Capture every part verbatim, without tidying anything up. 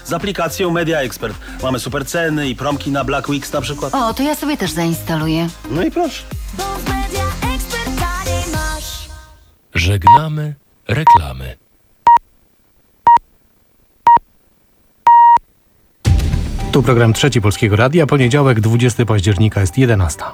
z aplikacją Media Expert. Mamy super ceny i promki na Black Weeks na przykład. O, to ja sobie też zainstaluję. No i proszę. Bo w Media Expert taniej masz. Żegnamy reklamy. Tu program Trzeci Polskiego Radia, poniedziałek, dwudziestego października, jest jedenasta.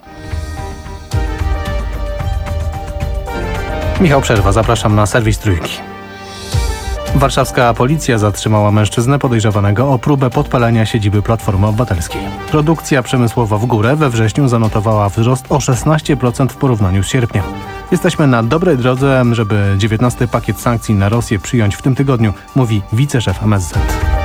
Michał Przerwa, zapraszam na serwis Trójki. Warszawska policja zatrzymała mężczyznę podejrzewanego o próbę podpalenia siedziby Platformy Obywatelskiej. Produkcja przemysłowa w górę we wrześniu zanotowała wzrost o szesnaście procent w porównaniu z sierpniem. Jesteśmy na dobrej drodze, żeby dziewiętnasty pakiet sankcji na Rosję przyjąć w tym tygodniu, mówi wiceszef M S Z.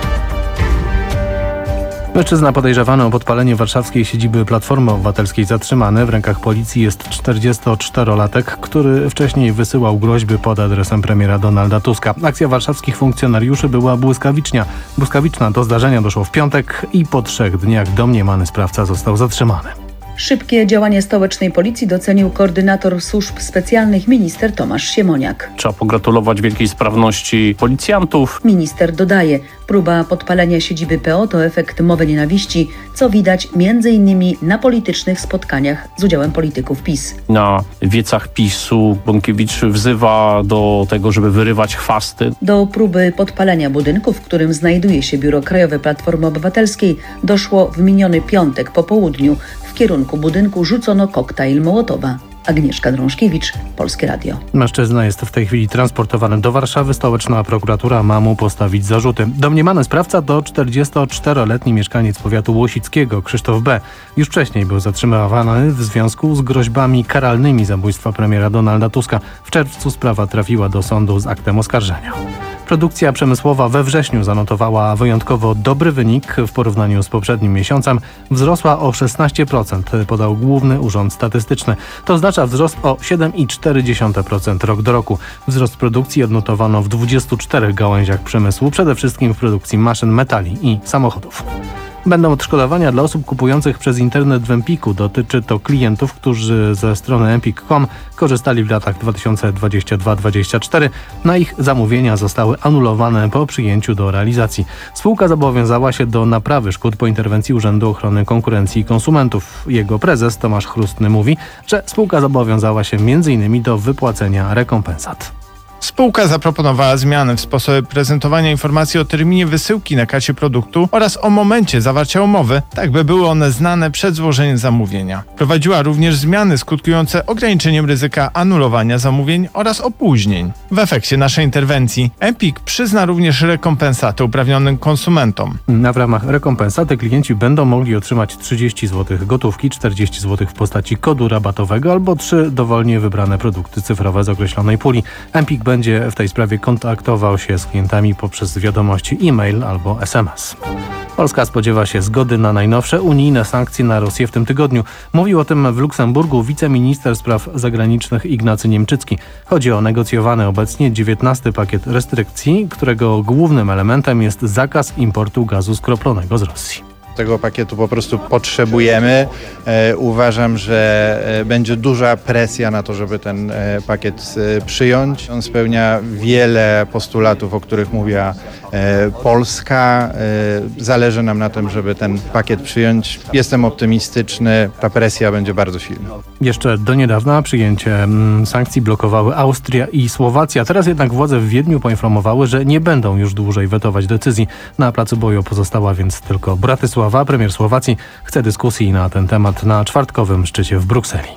Mężczyzna podejrzewany o podpalenie warszawskiej siedziby Platformy Obywatelskiej zatrzymany. W rękach policji jest czterdziestoczterolatek, który wcześniej wysyłał groźby pod adresem premiera Donalda Tuska. Akcja warszawskich funkcjonariuszy była błyskawiczna. Błyskawiczna. Do zdarzenia doszło w piątek i po trzech dniach domniemany sprawca został zatrzymany. Szybkie działanie stołecznej policji docenił koordynator służb specjalnych minister Tomasz Siemoniak. Trzeba pogratulować wielkiej sprawności policjantów. Minister dodaje, próba podpalenia siedziby P O to efekt mowy nienawiści, co widać między innymi na politycznych spotkaniach z udziałem polityków PiS. Na wiecach PiSu Bąkiewicz wzywa do tego, żeby wyrywać chwasty. Do próby podpalenia budynku, w którym znajduje się biuro krajowe Platformy Obywatelskiej, doszło w miniony piątek po południu. W kierunku budynku rzucono koktajl Mołotowa. Agnieszka Drążkiewicz, Polskie Radio. Mężczyzna jest w tej chwili transportowany do Warszawy. Stołeczna prokuratura ma mu postawić zarzuty. Domniemany sprawca to czterdziestoczteroletni mieszkaniec powiatu łosickiego, Krzysztof B. Już wcześniej był zatrzymywany w związku z groźbami karalnymi zabójstwa premiera Donalda Tuska. W czerwcu sprawa trafiła do sądu z aktem oskarżenia. Produkcja przemysłowa we wrześniu zanotowała wyjątkowo dobry wynik w porównaniu z poprzednim miesiącem. Wzrosła o szesnaście procent, podał Główny Urząd Statystyczny. To oznacza wzrost o siedem przecinek cztery procent rok do roku. Wzrost produkcji odnotowano w dwudziestu czterech gałęziach przemysłu, przede wszystkim w produkcji maszyn, metali i samochodów. Będą odszkodowania dla osób kupujących przez internet w Empiku. Dotyczy to klientów, którzy ze strony empik kropka com korzystali w latach dwa tysiące dwudziestym drugim do dwudziestego czwartego. Na ich zamówienia zostały anulowane po przyjęciu do realizacji. Spółka zobowiązała się do naprawy szkód po interwencji Urzędu Ochrony Konkurencji i Konsumentów. Jego prezes Tomasz Chrustny mówi, że spółka zobowiązała się między innymi do wypłacenia rekompensat. Spółka zaproponowała zmiany w sposobie prezentowania informacji o terminie wysyłki na karcie produktu oraz o momencie zawarcia umowy, tak by były one znane przed złożeniem zamówienia. Prowadziła również zmiany skutkujące ograniczeniem ryzyka anulowania zamówień oraz opóźnień. W efekcie naszej interwencji Empik przyzna również rekompensaty uprawnionym konsumentom. Na w ramach rekompensaty klienci będą mogli otrzymać trzydzieści złotych gotówki, czterdzieści złotych w postaci kodu rabatowego albo trzy dowolnie wybrane produkty cyfrowe z określonej puli. Empik będzie w tej sprawie kontaktował się z klientami poprzez wiadomości e-mail albo es em es. Polska spodziewa się zgody na najnowsze unijne sankcje na Rosję w tym tygodniu. Mówił o tym w Luksemburgu wiceminister spraw zagranicznych Ignacy Niemczycki. Chodzi o negocjowany obecnie dziewiętnasty pakiet restrykcji, którego głównym elementem jest zakaz importu gazu skroplonego z Rosji. Tego pakietu po prostu potrzebujemy. E, uważam, że e, będzie duża presja na to, żeby ten e, pakiet e, przyjąć. On spełnia wiele postulatów, o których mówiła e, Polska. E, zależy nam na tym, żeby ten pakiet przyjąć. Jestem optymistyczny. Ta presja będzie bardzo silna. Jeszcze do niedawna przyjęcie mm, sankcji blokowały Austria i Słowacja. Teraz jednak władze w Wiedniu poinformowały, że nie będą już dłużej wetować decyzji. Na placu boju pozostała więc tylko Bratysława. Premier Słowacji chce dyskusji na ten temat na czwartkowym szczycie w Brukseli.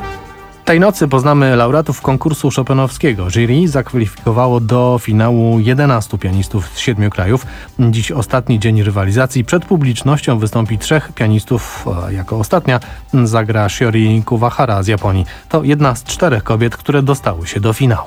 Tej nocy poznamy laureatów konkursu chopinowskiego. Jury zakwalifikowało do finału jedenastu pianistów z siedmiu krajów. Dziś ostatni dzień rywalizacji. Przed publicznością wystąpi trzech pianistów. Jako ostatnia zagra Shiori Kuwahara z Japonii. To jedna z czterech kobiet, które dostały się do finału.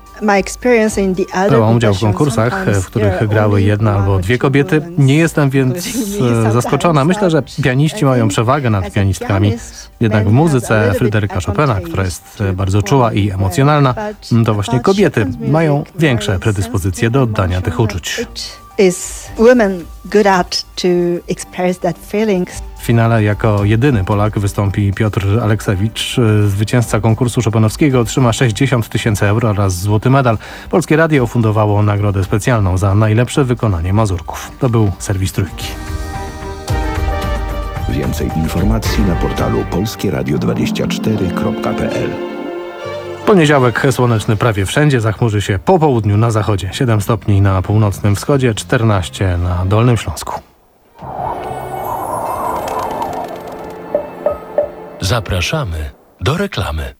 Brałam udział w konkursach, w których grały jedna albo dwie kobiety. Nie jestem więc zaskoczona. Myślę, że pianiści mają przewagę nad pianistkami. Jednak w muzyce Fryderyka Chopina, która jest bardzo czuła i emocjonalna, to właśnie kobiety mają większe predyspozycje do oddania tych uczuć. finale jako jedyny Polak wystąpi Piotr Aleksewicz. Zwycięzca konkursu chopinowskiego otrzyma sześćdziesiąt tysięcy euro oraz złoty medal. Polskie Radio ufundowało nagrodę specjalną za najlepsze wykonanie mazurków. To był serwis Trójki. Więcej informacji na portalu polskie radio dwadzieścia cztery kropka p l. Poniedziałek słoneczny prawie wszędzie, zachmurzy się po południu na zachodzie. siedem stopni na północnym wschodzie, czternaście na Dolnym Śląsku. Zapraszamy do reklamy.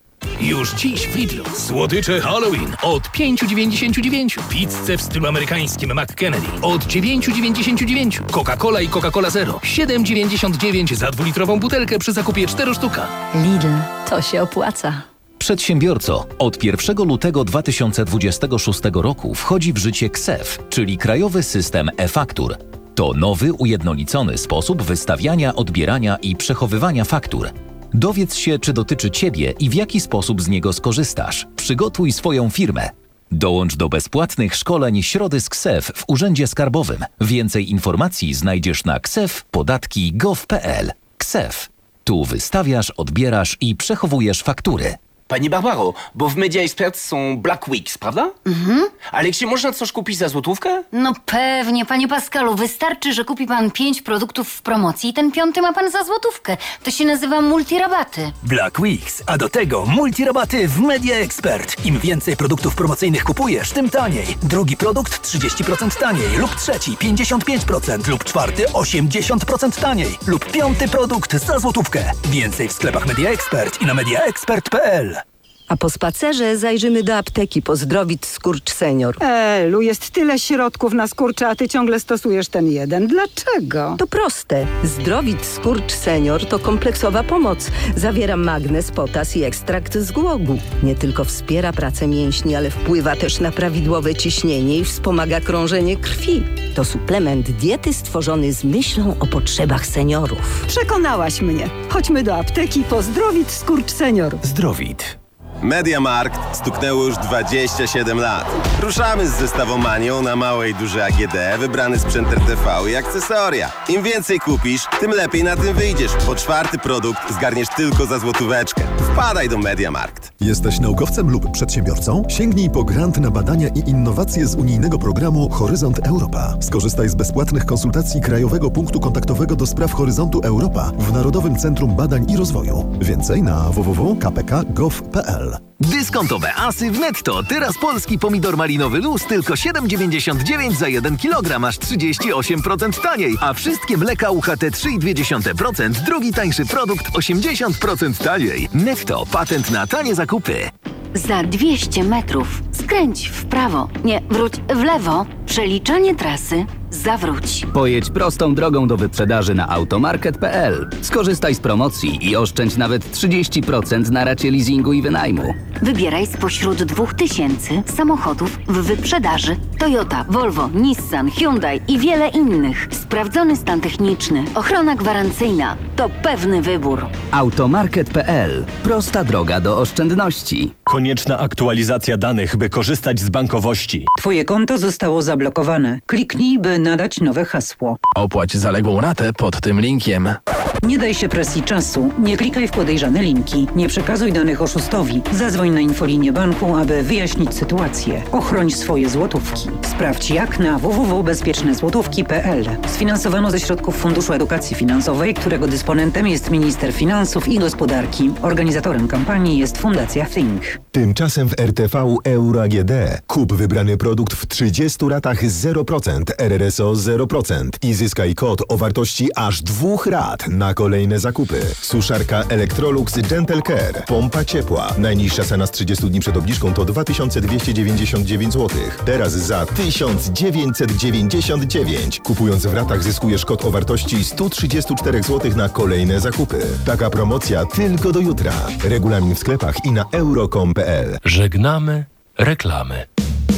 Już dziś w Lidlu słodycze Halloween od pięć dziewięćdziesiąt dziewięć. Pizzę w stylu amerykańskim McKennedy od dziewięć dziewięćdziesiąt dziewięć. Coca-Cola i Coca-Cola Zero siedem dziewięćdziesiąt dziewięć za dwulitrową butelkę przy zakupie cztery sztuka. Lidl, to się opłaca. Przedsiębiorco, od pierwszego lutego dwa tysiące dwudziestego szóstego roku wchodzi w życie K S E F, czyli Krajowy System e-Faktur. To nowy, ujednolicony sposób wystawiania, odbierania i przechowywania faktur. Dowiedz się, czy dotyczy Ciebie i w jaki sposób z niego skorzystasz. Przygotuj swoją firmę. Dołącz do bezpłatnych szkoleń Środy z K S E F w Urzędzie Skarbowym. Więcej informacji znajdziesz na ksef podatki kropka gov kropka p l. K S E F. Tu wystawiasz, odbierasz i przechowujesz faktury. Pani Barbaro, bo w Media Expert są Black Weeks, prawda? Mhm. Ale czy można coś kupić za złotówkę? No pewnie, panie Pascalu, wystarczy, że kupi pan pięć produktów w promocji i ten piąty ma pan za złotówkę. To się nazywa multirabaty. Black Weeks, a do tego multirabaty w Media Expert. Im więcej produktów promocyjnych kupujesz, tym taniej. Drugi produkt trzydzieści procent taniej, lub trzeci pięćdziesiąt pięć procent, lub czwarty osiemdziesiąt procent taniej, lub piąty produkt za złotówkę. Więcej w sklepach Media Expert i na media expert kropka p l. A po spacerze zajrzymy do apteki po Zdrowit Skurcz Senior. Elu, jest tyle środków na skurcze, a ty ciągle stosujesz ten jeden. Dlaczego? To proste. Zdrowit Skurcz Senior to kompleksowa pomoc. Zawiera magnez, potas i ekstrakt z głogu. Nie tylko wspiera pracę mięśni, ale wpływa też na prawidłowe ciśnienie i wspomaga krążenie krwi. To suplement diety stworzony z myślą o potrzebach seniorów. Przekonałaś mnie. Chodźmy do apteki po Zdrowit Skurcz Senior. Zdrowit. MediaMarkt stuknęło już dwadzieścia siedem lat. Ruszamy z zestawomanią na małe i duże A G D, wybrany sprzęt R T V i akcesoria. Im więcej kupisz, tym lepiej na tym wyjdziesz, bo czwarty produkt zgarniesz tylko za złotóweczkę. Wpadaj do MediaMarkt. Jesteś naukowcem lub przedsiębiorcą? Sięgnij po grant na badania i innowacje z unijnego programu Horyzont Europa. Skorzystaj z bezpłatnych konsultacji Krajowego Punktu Kontaktowego do spraw Horyzontu Europa w Narodowym Centrum Badań i Rozwoju. Więcej na w w w kropka k p k kropka gov kropka p l. Dyskontowe asy w Netto. Teraz polski pomidor malinowy luz tylko siedem dziewięćdziesiąt dziewięć za jeden kilogram, aż trzydzieści osiem procent taniej. A wszystkie mleka U H T trzy i dwie dziesiąte procent, drugi tańszy produkt osiemdziesiąt procent taniej. Netto. Patent na tanie zakupy. Za dwieście metrów skręć w prawo. Nie, wróć w lewo. Przeliczanie trasy. Zawróć. Pojedź prostą drogą do wyprzedaży na automarket kropka p l. Skorzystaj z promocji i oszczędź nawet trzydzieści procent na racie leasingu i wynajmu. Wybieraj spośród dwóch tysięcy samochodów w wyprzedaży. Toyota, Volvo, Nissan, Hyundai i wiele innych. Sprawdzony stan techniczny, ochrona gwarancyjna. To pewny wybór. automarket kropka p l. Prosta droga do oszczędności. Konieczna aktualizacja danych, by korzystać z bankowości. Twoje konto zostało zablokowane. Kliknij, by nadać nowe hasło. Opłać zaległą ratę pod tym linkiem. Nie daj się presji czasu. Nie klikaj w podejrzane linki. Nie przekazuj danych oszustowi. Zadzwoń na infolinię banku, aby wyjaśnić sytuację. Ochroń swoje złotówki. Sprawdź jak na w w w kropka bezpieczne złotówki kropka p l. Sfinansowano ze środków Funduszu Edukacji Finansowej, którego dysponentem jest Minister Finansów i Gospodarki. Organizatorem kampanii jest Fundacja Think. Tymczasem w R T V Euro A G D kup wybrany produkt w trzydziestu ratach zero procent, R R S O zero procent i zyskaj kod o wartości aż dwóch rat na kolejne zakupy. Suszarka Electrolux Gentle Care. Pompa ciepła. Najniższa cena z trzydziestu dni przed obniżką to dwa tysiące dwieście dziewięćdziesiąt dziewięć złotych. Teraz za tysiąc dziewięćset dziewięćdziesiąt dziewięć. Kupując w ratach zyskujesz kod o wartości sto trzydzieści cztery złotych na kolejne zakupy. Taka promocja tylko do jutra. Regulamin w sklepach i na euro kropka com kropka p l. Żegnamy reklamy.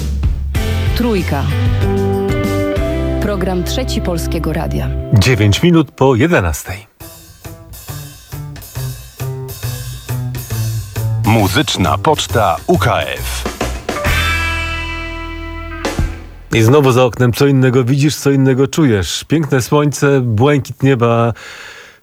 Trójka. Program Trzeci Polskiego Radia. dziewięć minut po jedenastej. Muzyczna Poczta U K F. I znowu za oknem co innego widzisz, co innego czujesz. Piękne słońce, błękit nieba,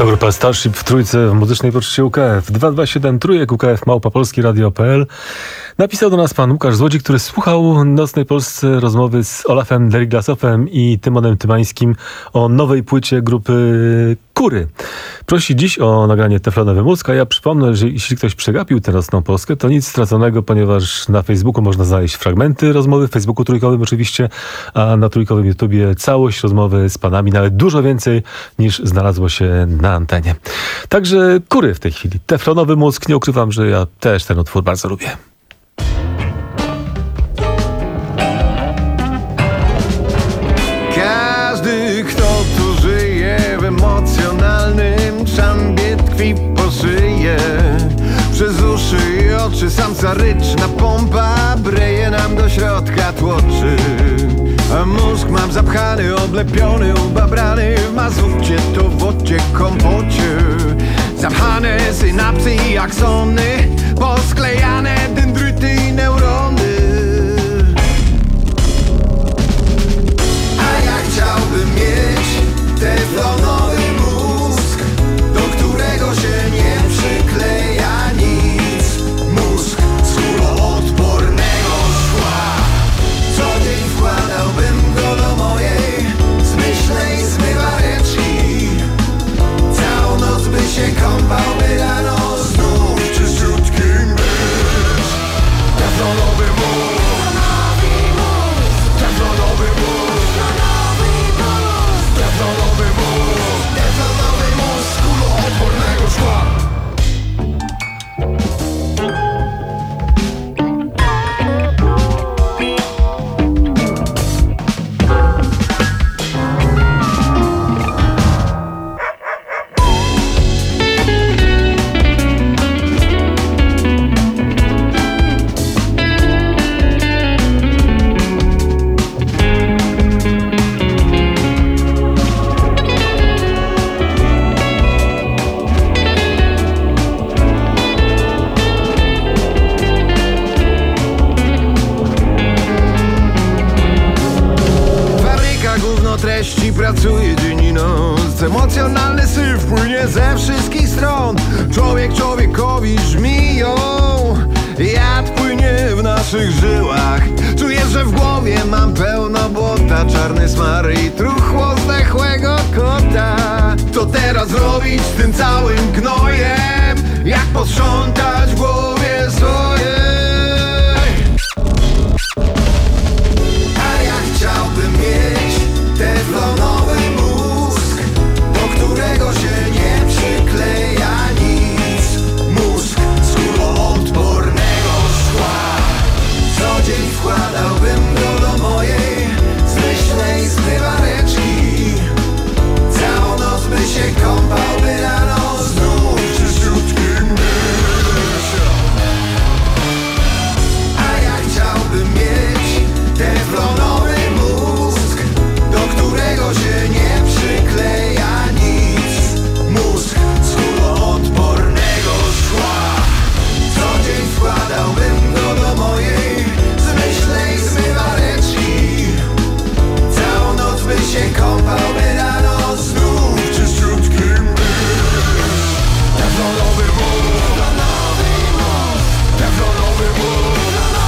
To grupa Starship w trójce w muzycznej poczcie U K F. dwa dwa siedem trójek U K F małpa polski radio kropka p l. Napisał do nas pan Łukasz Złodzi, który słuchał Nocnej Polsce rozmowy z Olafem Deriglasowem i Tymonem Tymańskim o nowej płycie grupy Kury. Prosi dziś o nagranie Teflonowy mózg, a ja przypomnę, że jeśli ktoś przegapił tę Nocną Polskę, to nic straconego, ponieważ na Facebooku można znaleźć fragmenty rozmowy, w Facebooku trójkowym oczywiście, a na trójkowym YouTubie całość rozmowy z panami, nawet dużo więcej niż znalazło się na antenie. Także Kury w tej chwili. Teflonowy mózg, nie ukrywam, że ja też ten utwór bardzo lubię. Każdy, kto tu żyje w emocjonalnym szambie, tkwi po szyję. Przez uszy i oczy samca ryczna pompa breje nam do środka tłoczy. A mózg mam zapchany, oblepiony, ubabrany w mazurcie, to w wodzie kompocie. Zapchane synapsy i aksony, posklejane dendryty i neurony. A ja chciałbym mieć teflonowy mózg, do którego się nie przykleja nic. Mózg z kuloodpornego szkła. Co dzień wkładałbym go do mojej zmyślnej zmywareczki. Całą noc by się kąpał, by rano znów czyściutkim być. Teflonowy mózg, teflonowy mózg, teflonowy mózg, teflonowy mózg z kuloodpornego szkła. Treści pracuje dzień i noc. Emocjonalny syf płynie ze wszystkich stron. Człowiek człowiekowi żmiją. Jad płynie w naszych żyłach. Czuję, że w głowie mam pełno błota. Czarny smar i truchło zdechłego kota. Co teraz robić z tym całym gnojem? Jak posprzątać w głowie swojej? A ja chciałbym mieć teflonowy mózg, do którego się nie przykleja nic. Mózg z kuloodpornego szkła. Co dzień wkładałbym go do mojej zmyślnej zmywareczki. Całą noc by się kąpał, by rano znów czyściutkim być. A ja chciałbym mieć teflonowy mózg, do którego się nie przykleja nic. Mózg z kuloodpornego szkła. Co dzień wkładałbym go do mojej zmyślnej zmywareczki. Całą noc by się kąpał, by rano znów czyściutkim być. Teflonowy mózg, teflonowy mózg,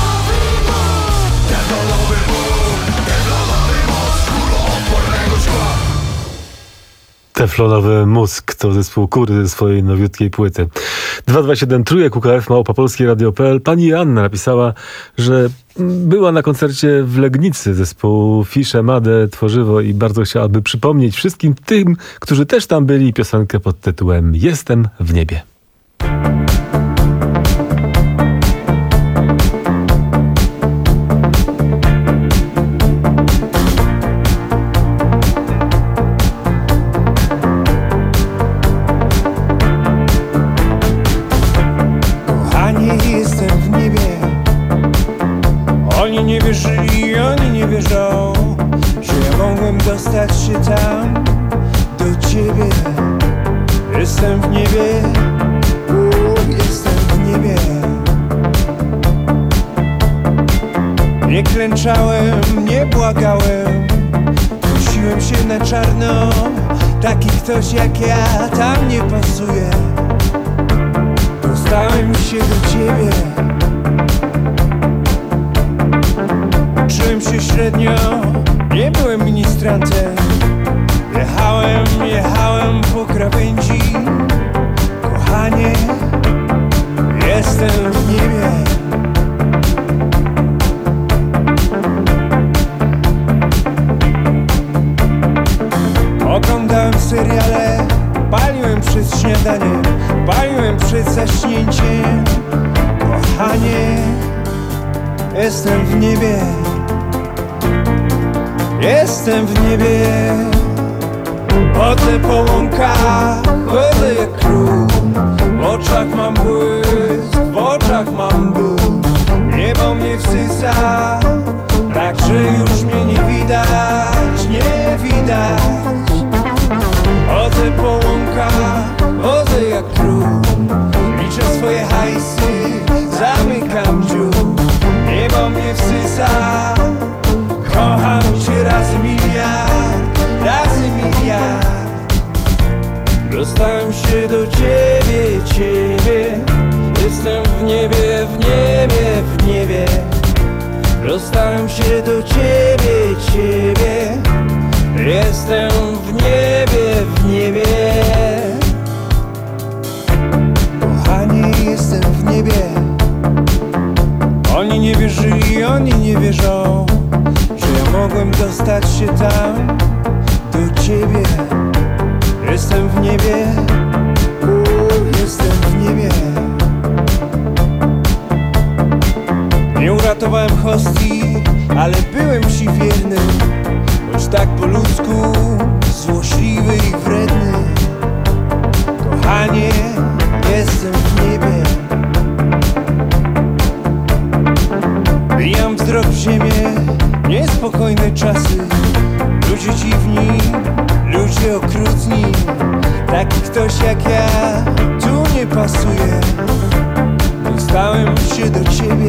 teflonowy mózg, teflonowy mózg z kuloodpornego szkła. Teflonowy mózg to zespół Kury ze swojej nowiutkiej płyty. dwa dwa siedem trójek U K F małpa polski radio kropka p l. Pani Anna napisała, że była na koncercie w Legnicy zespołu Fisze, Made, Tworzywo i bardzo chciałaby przypomnieć wszystkim tym, którzy też tam byli, piosenkę pod tytułem Jestem w niebie. Jestem w niebie. Oni nie wierzyli, oni nie wierzą, że ja mogłem dostać się tam do ciebie. Jestem w niebie, u, jestem w niebie. Nie klęczałem, nie błagałem, prosiłem się na czarno, Taki ktoś jak ja tam nie pasuje. Dostałem się do ciebie. Czułem się średnio, nie byłem ministrantem. Jechałem, jechałem po krawędzi. Kochanie, jestem w niebie. Oglądałem seriale, paliłem przed śniadaniem, paliłem przed zaśnięciem. Kochanie, jestem w niebie. Jestem w niebie. Chodzę po łąkach, chodzę jak król. W oczach mam błysk, w oczach mam ból. Niebo mnie wsysa, tak że już mnie nie widać, nie widać. Chodzę po łąkach, chodzę jak król. Liczę swoje hajsy, zamykam dziób. Niebo mnie wsysa, kocham cię razy miliard, razy miliard. Dostałem się do ciebie, ciebie. Jestem w niebie, w niebie, w niebie. Dostałem się do ciebie, ciebie. Jestem w niebie, w niebie. Kochanie, jestem w niebie. Oni nie wierzyli, oni nie wierzą, że ja mogłem dostać się tam do ciebie. Jestem w niebie, Uuu, jestem w niebie. Nie uratowałem hostii, ale byłem ci wierny. Choć tak po ludzku, złośliwy i wredny. Kochanie, jestem w niebie. Bijam wzrok w ziemię, niespokojne czasy. Ludzie dziwni, ludzie okrutni. Taki ktoś jak ja tu nie pasuje. Dostałem się do ciebie.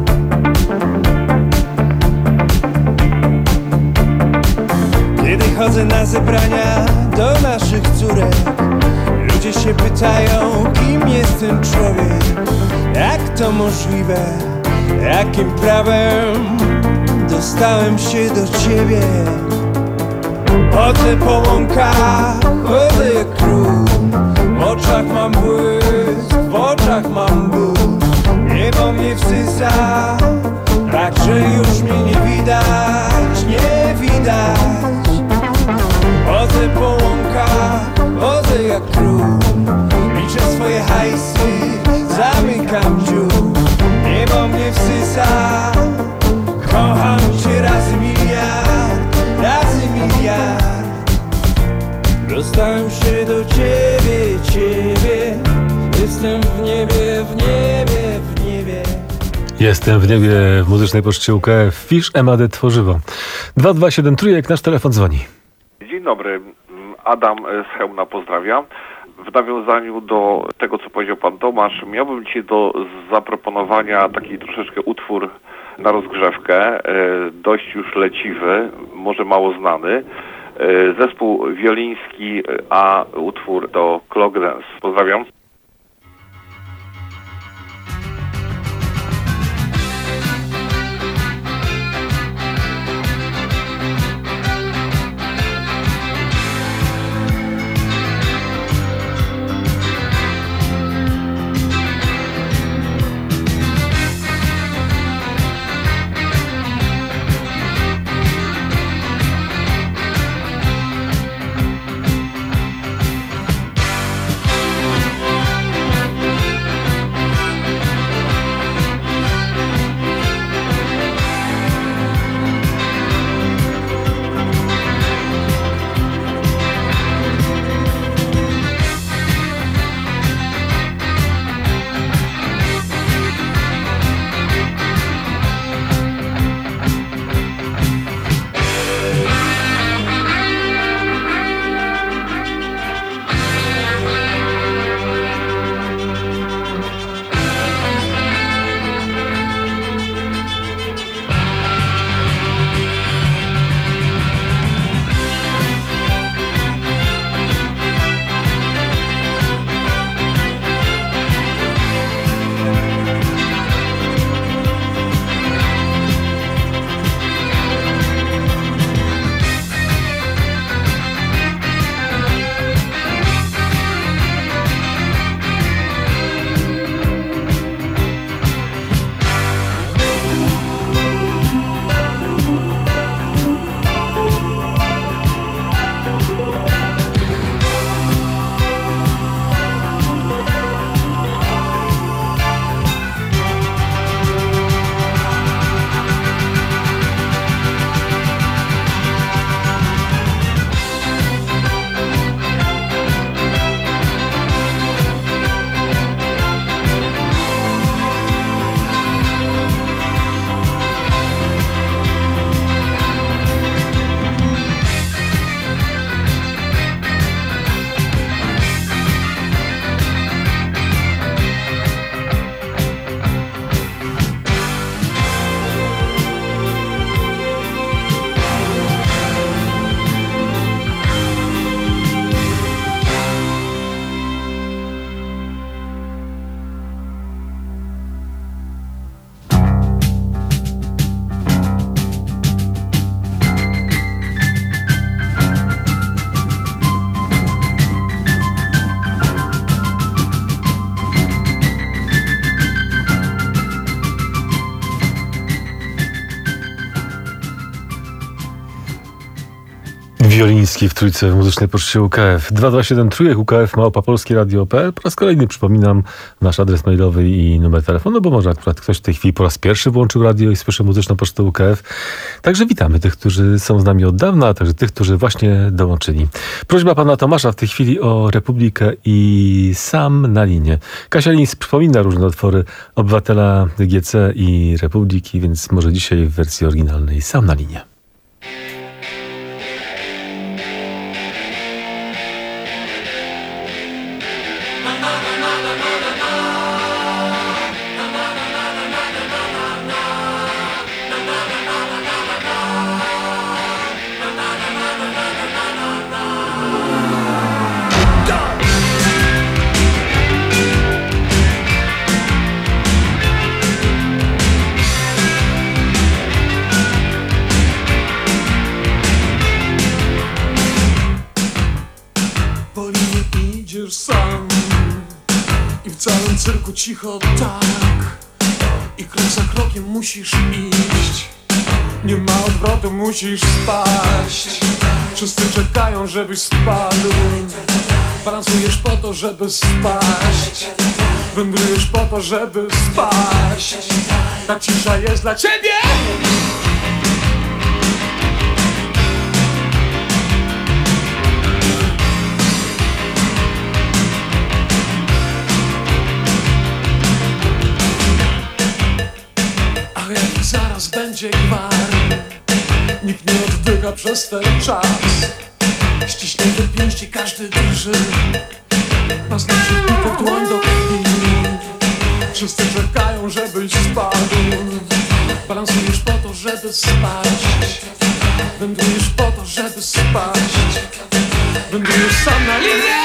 Kiedy chodzę na zebrania do naszych córek, ludzie się pytają, kim jest ten człowiek. Jak to możliwe? Jakim prawem dostałem się do ciebie? Chodzę po łąkach, chodzę jak król. W oczach mam błysk, w oczach mam ból. Niebo mnie wsysa, tak że już mnie nie widać, nie widać. Chodzę po łąkach, chodzę jak król. Liczę swoje hajsy, zamykam dziób. Niebo mnie wsysa, kocham cię razy miliard, razy miliard. Dostałem się do ciebie, ciebie. Jestem w niebie, w niebie, w niebie. Jestem w niebie w muzycznej poczcie U K F. Fisz M A D Tworzywo. dwa dwa siedem trójek, nasz telefon dzwoni. Dzień dobry, Adam z Chełmna pozdrawiam. W nawiązaniu do tego, co powiedział pan Tomasz, miałbym dzisiaj do zaproponowania taki troszeczkę utwór na rozgrzewkę, dość już leciwy, może mało znany. Zespół wioliński, a utwór to Clock Dance. Pozdrawiam. Wioliński w Trójce w Muzycznej Poczcie U K F. dwa dwa siedem trójek U K F małpa polskie radio kropka p l. Po raz kolejny przypominam nasz adres mailowy i numer telefonu, bo może akurat ktoś w tej chwili po raz pierwszy włączył radio i słyszy Muzyczną Pocztę U K F. Także witamy tych, którzy są z nami od dawna, a także tych, którzy właśnie dołączyli. Prośba pana Tomasza w tej chwili o Republikę i Sam na linie. Kasia Lińs przypomina różne utwory Obywatela, G C i Republiki, więc może dzisiaj w wersji oryginalnej Sam na linie. Sam i w całym cyrku cicho tak, i krok za krokiem musisz iść, nie ma odwrotu, musisz spaść. Wszyscy czekają, żebyś spadł, balansujesz po to, żeby spaść, wędrujesz po to, żeby spaść. Ta cisza jest dla ciebie. Zaraz będzie gwar, nikt nie oddycha przez ten czas. Ściśnięte pięści, każdy drży, paznokcie wbite w dłoń do krwi. Wszyscy czekają, żebyś spadł, balansujesz po to, żeby spaść, wędrujesz po to, żeby spaść, wędrujesz sam na linię.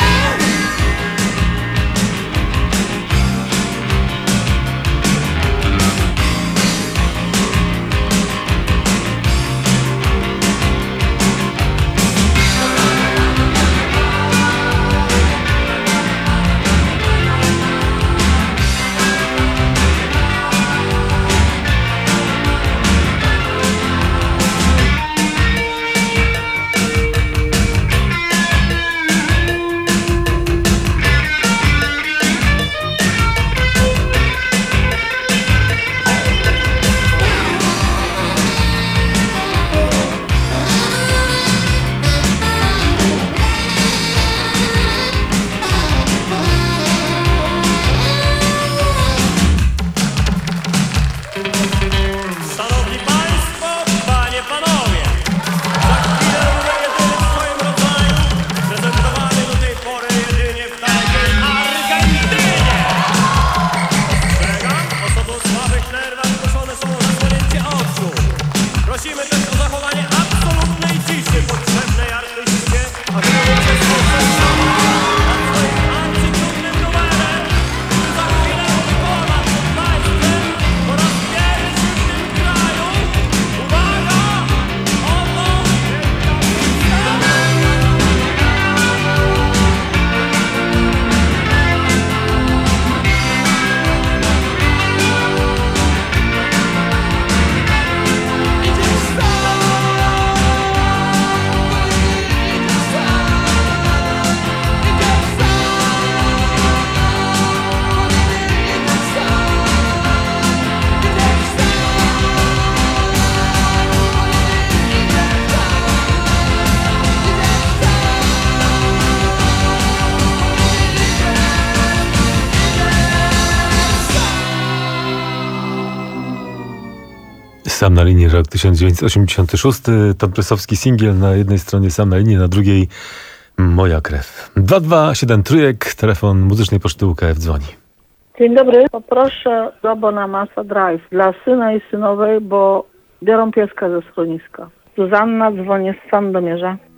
Sam na linii, rok tysiąc dziewięćset osiemdziesiąty szósty. Tom Prysowski singiel, na jednej stronie Sam na linii, na drugiej Moja krew. dwa dwa siedem trójek, telefon Muzycznej Poczty U K F dzwoni. Dzień dobry, poproszę Robona Masa Drive dla syna i synowej, bo biorą pieska ze schroniska. Zuzanna, dzwonię z Sandomierza.